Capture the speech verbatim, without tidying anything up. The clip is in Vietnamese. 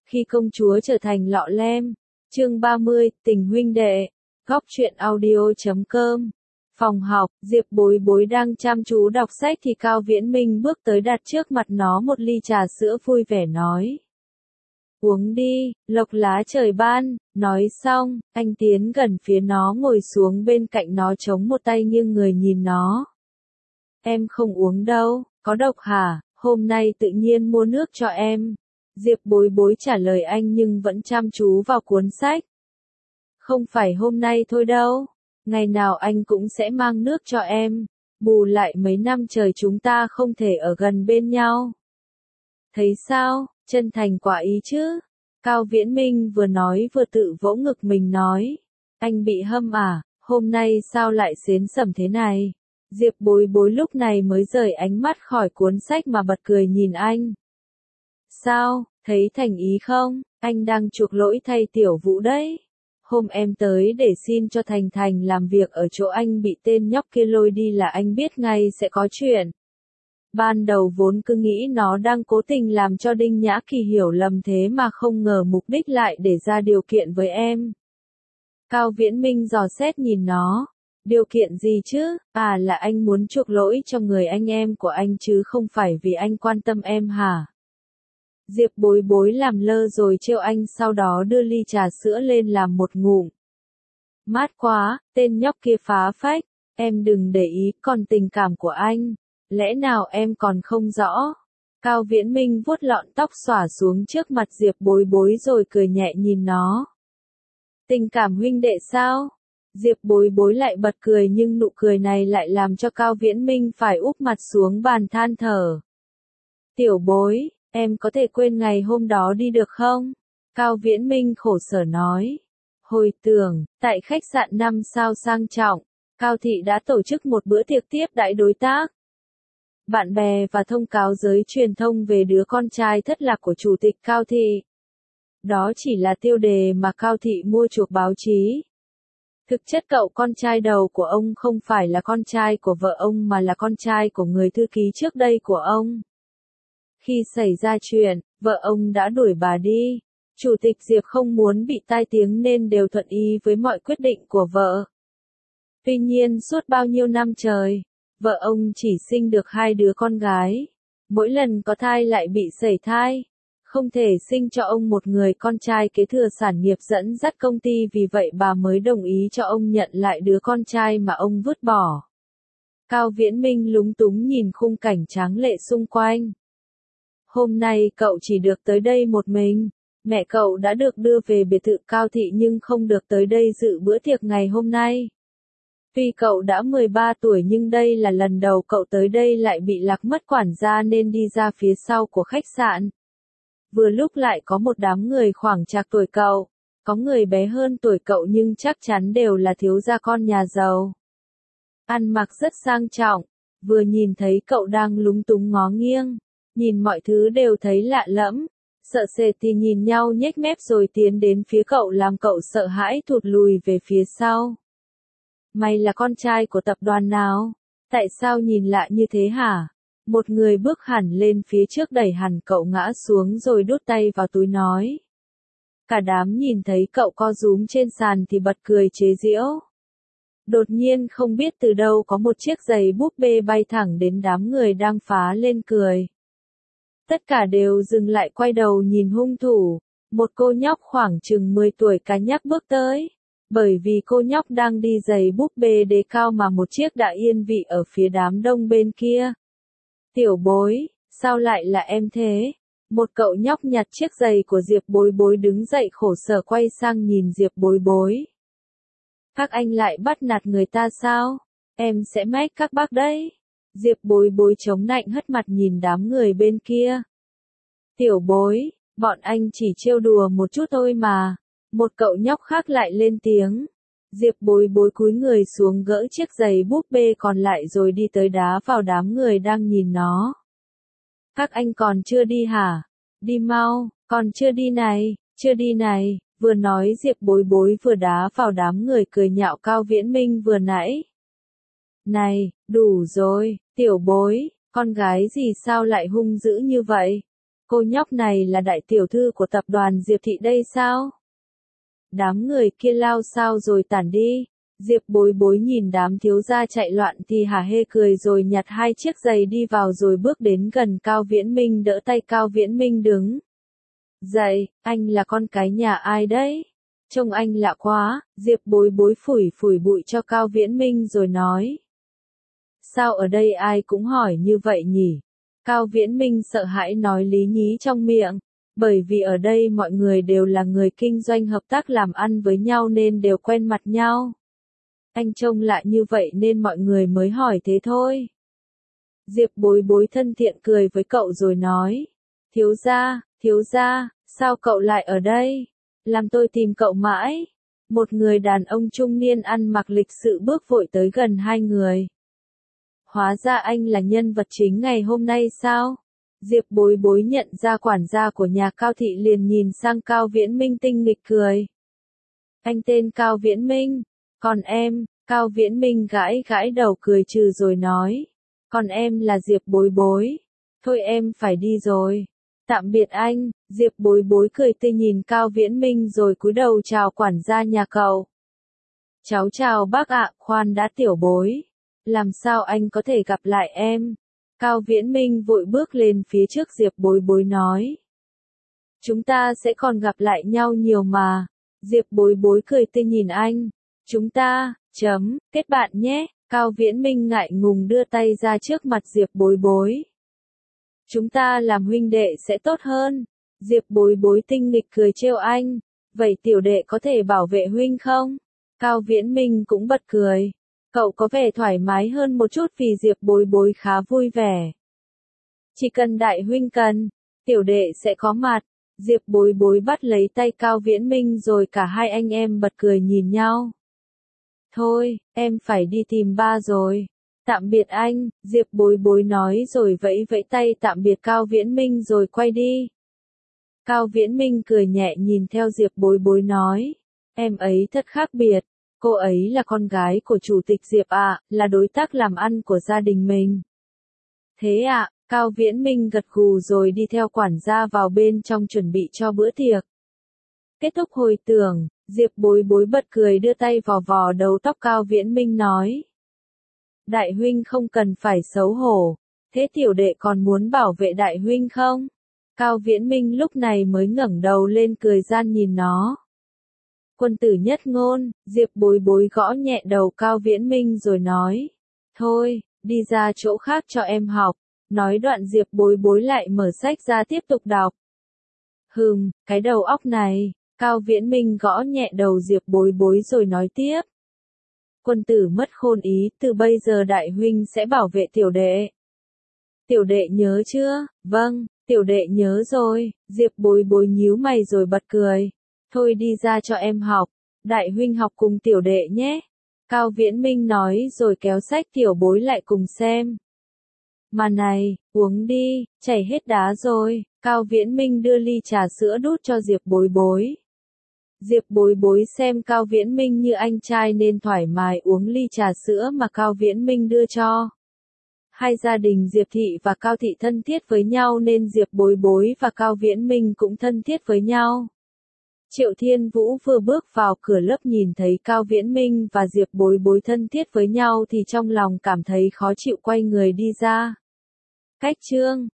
Khi công chúa trở thành lọ lem. Chương ba mươi, tình huynh đệ. Góc truyện audio chấm com. Phòng học, Diệp Bối Bối đang chăm chú đọc sách thì Cao Viễn Minh bước tới đặt trước mặt nó một ly trà sữa vui vẻ nói. Uống đi, lộc lá trời ban. Nói xong, anh tiến gần phía nó ngồi xuống bên cạnh nó chống một tay nghiêng người nhìn nó. Em không uống đâu, có độc hả? Hôm nay tự nhiên mua nước cho em. Diệp Bối Bối trả lời anh nhưng vẫn chăm chú vào cuốn sách. Không phải hôm nay thôi đâu, ngày nào anh cũng sẽ mang nước cho em, bù lại mấy năm trời chúng ta không thể ở gần bên nhau. Thấy sao, chân thành quả ý chứ? Cao Viễn Minh vừa nói vừa tự vỗ ngực mình nói. Anh bị hâm à, hôm nay sao lại xến xẩm thế này? Diệp Bối Bối lúc này mới rời ánh mắt khỏi cuốn sách mà bật cười nhìn anh. Sao, thấy thành ý không? Anh đang chuộc lỗi thay Tiểu Vũ đấy. Hôm em tới để xin cho Thành Thành làm việc ở chỗ anh bị tên nhóc kia lôi đi là anh biết ngay sẽ có chuyện. Ban đầu vốn cứ nghĩ nó đang cố tình làm cho Đinh Nhã Kỳ hiểu lầm thế mà không ngờ mục đích lại để ra điều kiện với em. Cao Viễn Minh dò xét nhìn nó. Điều kiện gì chứ? À là anh muốn chuộc lỗi cho người anh em của anh chứ không phải vì anh quan tâm em hả? Diệp Bối Bối làm lơ rồi trêu anh sau đó đưa ly trà sữa lên làm một ngụm. Mát quá, tên nhóc kia phá phách, em đừng để ý, còn tình cảm của anh, lẽ nào em còn không rõ? Cao Viễn Minh vuốt lọn tóc xõa xuống trước mặt Diệp Bối Bối rồi cười nhẹ nhìn nó. Tình cảm huynh đệ sao? Diệp Bối Bối lại bật cười nhưng nụ cười này lại làm cho Cao Viễn Minh phải úp mặt xuống bàn than thở. Tiểu Bối, em có thể quên ngày hôm đó đi được không? Cao Viễn Minh khổ sở nói. Hồi tưởng, tại khách sạn năm sao sang trọng, Cao Thị đã tổ chức một bữa tiệc tiếp đãi đối tác, bạn bè và thông cáo giới truyền thông về đứa con trai thất lạc của Chủ tịch Cao Thị. Đó chỉ là tiêu đề mà Cao Thị mua chuộc báo chí. Thực chất cậu con trai đầu của ông không phải là con trai của vợ ông mà là con trai của người thư ký trước đây của ông. Khi xảy ra chuyện, vợ ông đã đuổi bà đi. Chủ tịch Diệp không muốn bị tai tiếng nên đều thuận ý với mọi quyết định của vợ. Tuy nhiên suốt bao nhiêu năm trời, vợ ông chỉ sinh được hai đứa con gái. Mỗi lần có thai lại bị sẩy thai. Không thể sinh cho ông một người con trai kế thừa sản nghiệp dẫn dắt công ty vì vậy bà mới đồng ý cho ông nhận lại đứa con trai mà ông vứt bỏ. Cao Viễn Minh lúng túng nhìn khung cảnh tráng lệ xung quanh. Hôm nay cậu chỉ được tới đây một mình, mẹ cậu đã được đưa về biệt thự Cao Thị nhưng không được tới đây dự bữa tiệc ngày hôm nay. Tuy cậu đã mười ba tuổi nhưng đây là lần đầu cậu tới đây lại bị lạc mất quản gia nên đi ra phía sau của khách sạn. Vừa lúc lại có một đám người khoảng trạc tuổi cậu, có người bé hơn tuổi cậu nhưng chắc chắn đều là thiếu gia con nhà giàu. Ăn mặc rất sang trọng, vừa nhìn thấy cậu đang lúng túng ngó nghiêng, nhìn mọi thứ đều thấy lạ lẫm, sợ sệt thì nhìn nhau nhếch mép rồi tiến đến phía cậu làm cậu sợ hãi thụt lùi về phía sau. Mày là con trai của tập đoàn nào? Tại sao nhìn lạ như thế hả? Một người bước hẳn lên phía trước đẩy hẳn cậu ngã xuống rồi đút tay vào túi nói. Cả đám nhìn thấy cậu co rúm trên sàn thì bật cười chế giễu. Đột nhiên không biết từ đâu có một chiếc giày búp bê bay thẳng đến đám người đang phá lên cười. Tất cả đều dừng lại quay đầu nhìn hung thủ, một cô nhóc khoảng chừng mười tuổi cá nhắc bước tới. Bởi vì cô nhóc đang đi giày búp bê đế cao mà một chiếc đã yên vị ở phía đám đông bên kia. Tiểu Bối, sao lại là em thế? Một cậu nhóc nhặt chiếc giày của Diệp Bối Bối đứng dậy khổ sở quay sang nhìn Diệp Bối Bối. Các anh lại bắt nạt người ta sao? Em sẽ mách các bác đấy. Diệp Bối Bối chống nạnh hất mặt nhìn đám người bên kia. Tiểu Bối, bọn anh chỉ trêu đùa một chút thôi mà. Một cậu nhóc khác lại lên tiếng. Diệp Bối Bối cúi người xuống gỡ chiếc giày búp bê còn lại rồi đi tới đá vào đám người đang nhìn nó. Các anh còn chưa đi hả? Đi mau, còn chưa đi này, chưa đi này. Vừa nói Diệp Bối Bối vừa đá vào đám người cười nhạo Cao Viễn Minh vừa nãy. Này, đủ rồi, Tiểu Bối, con gái gì sao lại hung dữ như vậy? Cô nhóc này là đại tiểu thư của tập đoàn Diệp Thị đây sao? Đám người kia lao sao rồi tản đi. Diệp Bối Bối nhìn đám thiếu gia chạy loạn thì hả hê cười rồi nhặt hai chiếc giày đi vào rồi bước đến gần Cao Viễn Minh đỡ tay Cao Viễn Minh đứng. Dậy, anh là con cái nhà ai đấy? Trông anh lạ quá, Diệp Bối Bối phủi phủi bụi cho Cao Viễn Minh rồi nói. Sao ở đây ai cũng hỏi như vậy nhỉ? Cao Viễn Minh sợ hãi nói lý nhí trong miệng, bởi vì ở đây mọi người đều là người kinh doanh hợp tác làm ăn với nhau nên đều quen mặt nhau. Anh trông lại như vậy nên mọi người mới hỏi thế thôi. Diệp Bối Bối thân thiện cười với cậu rồi nói. Thiếu gia, thiếu gia, sao cậu lại ở đây? Làm tôi tìm cậu mãi. Một người đàn ông trung niên ăn mặc lịch sự bước vội tới gần hai người. Hóa ra anh là nhân vật chính ngày hôm nay sao? Diệp Bối Bối nhận ra quản gia của nhà Cao Thị liền nhìn sang Cao Viễn Minh tinh nghịch cười. Anh tên Cao Viễn Minh, còn em, Cao Viễn Minh gãi gãi đầu cười trừ rồi nói. Còn em là Diệp Bối Bối. Thôi em phải đi rồi. Tạm biệt anh, Diệp Bối Bối cười tươi nhìn Cao Viễn Minh rồi cúi đầu chào quản gia nhà cậu. Cháu chào bác ạ, khoan đã tiểu bối. Làm sao anh có thể gặp lại em? Cao Viễn Minh vội bước lên phía trước Diệp Bối Bối nói. Chúng ta sẽ còn gặp lại nhau nhiều mà. Diệp Bối Bối cười tươi nhìn anh. Chúng ta, chấm, kết bạn nhé. Cao Viễn Minh ngại ngùng đưa tay ra trước mặt Diệp Bối Bối. Chúng ta làm huynh đệ sẽ tốt hơn. Diệp Bối Bối tinh nghịch cười trêu anh. Vậy tiểu đệ có thể bảo vệ huynh không? Cao Viễn Minh cũng bật cười. Cậu có vẻ thoải mái hơn một chút vì Diệp Bối Bối khá vui vẻ. Chỉ cần đại huynh cần, tiểu đệ sẽ có mặt. Diệp Bối Bối bắt lấy tay Cao Viễn Minh rồi cả hai anh em bật cười nhìn nhau. Thôi, em phải đi tìm ba rồi. Tạm biệt anh, Diệp Bối Bối nói rồi vẫy vẫy tay tạm biệt Cao Viễn Minh rồi quay đi. Cao Viễn Minh cười nhẹ nhìn theo Diệp Bối Bối nói. Em ấy thật khác biệt. Cô ấy là con gái của chủ tịch Diệp ạ, là đối tác làm ăn của gia đình mình. Thế ạ, Cao Viễn Minh gật gù rồi đi theo quản gia vào bên trong chuẩn bị cho bữa tiệc. Kết thúc hồi tưởng, Diệp Bối Bối bật cười đưa tay vò vò đầu tóc Cao Viễn Minh nói. Đại huynh không cần phải xấu hổ, thế tiểu đệ còn muốn bảo vệ đại huynh không? Cao Viễn Minh lúc này mới ngẩng đầu lên cười gian nhìn nó. Quân tử nhất ngôn, Diệp Bối Bối gõ nhẹ đầu Cao Viễn Minh rồi nói. Thôi, đi ra chỗ khác cho em học. Nói đoạn Diệp Bối Bối lại mở sách ra tiếp tục đọc. Hừm, cái đầu óc này, Cao Viễn Minh gõ nhẹ đầu Diệp Bối Bối rồi nói tiếp. Quân tử mất khôn ý, từ bây giờ đại huynh sẽ bảo vệ tiểu đệ. Tiểu đệ nhớ chưa? Vâng, tiểu đệ nhớ rồi, Diệp Bối Bối nhíu mày rồi bật cười. Thôi đi ra cho em học, đại huynh học cùng tiểu đệ nhé. Cao Viễn Minh nói rồi kéo sách tiểu bối lại cùng xem. Mà này, uống đi, chảy hết đá rồi. Cao Viễn Minh đưa ly trà sữa đút cho Diệp Bối Bối. Diệp Bối Bối xem Cao Viễn Minh như anh trai nên thoải mái uống ly trà sữa mà Cao Viễn Minh đưa cho. Hai gia đình Diệp Thị và Cao Thị thân thiết với nhau nên Diệp Bối Bối và Cao Viễn Minh cũng thân thiết với nhau. Triệu Thiên Vũ vừa bước vào cửa lớp nhìn thấy Cao Viễn Minh và Diệp Bối Bối thân thiết với nhau thì trong lòng cảm thấy khó chịu quay người đi ra. Cách chương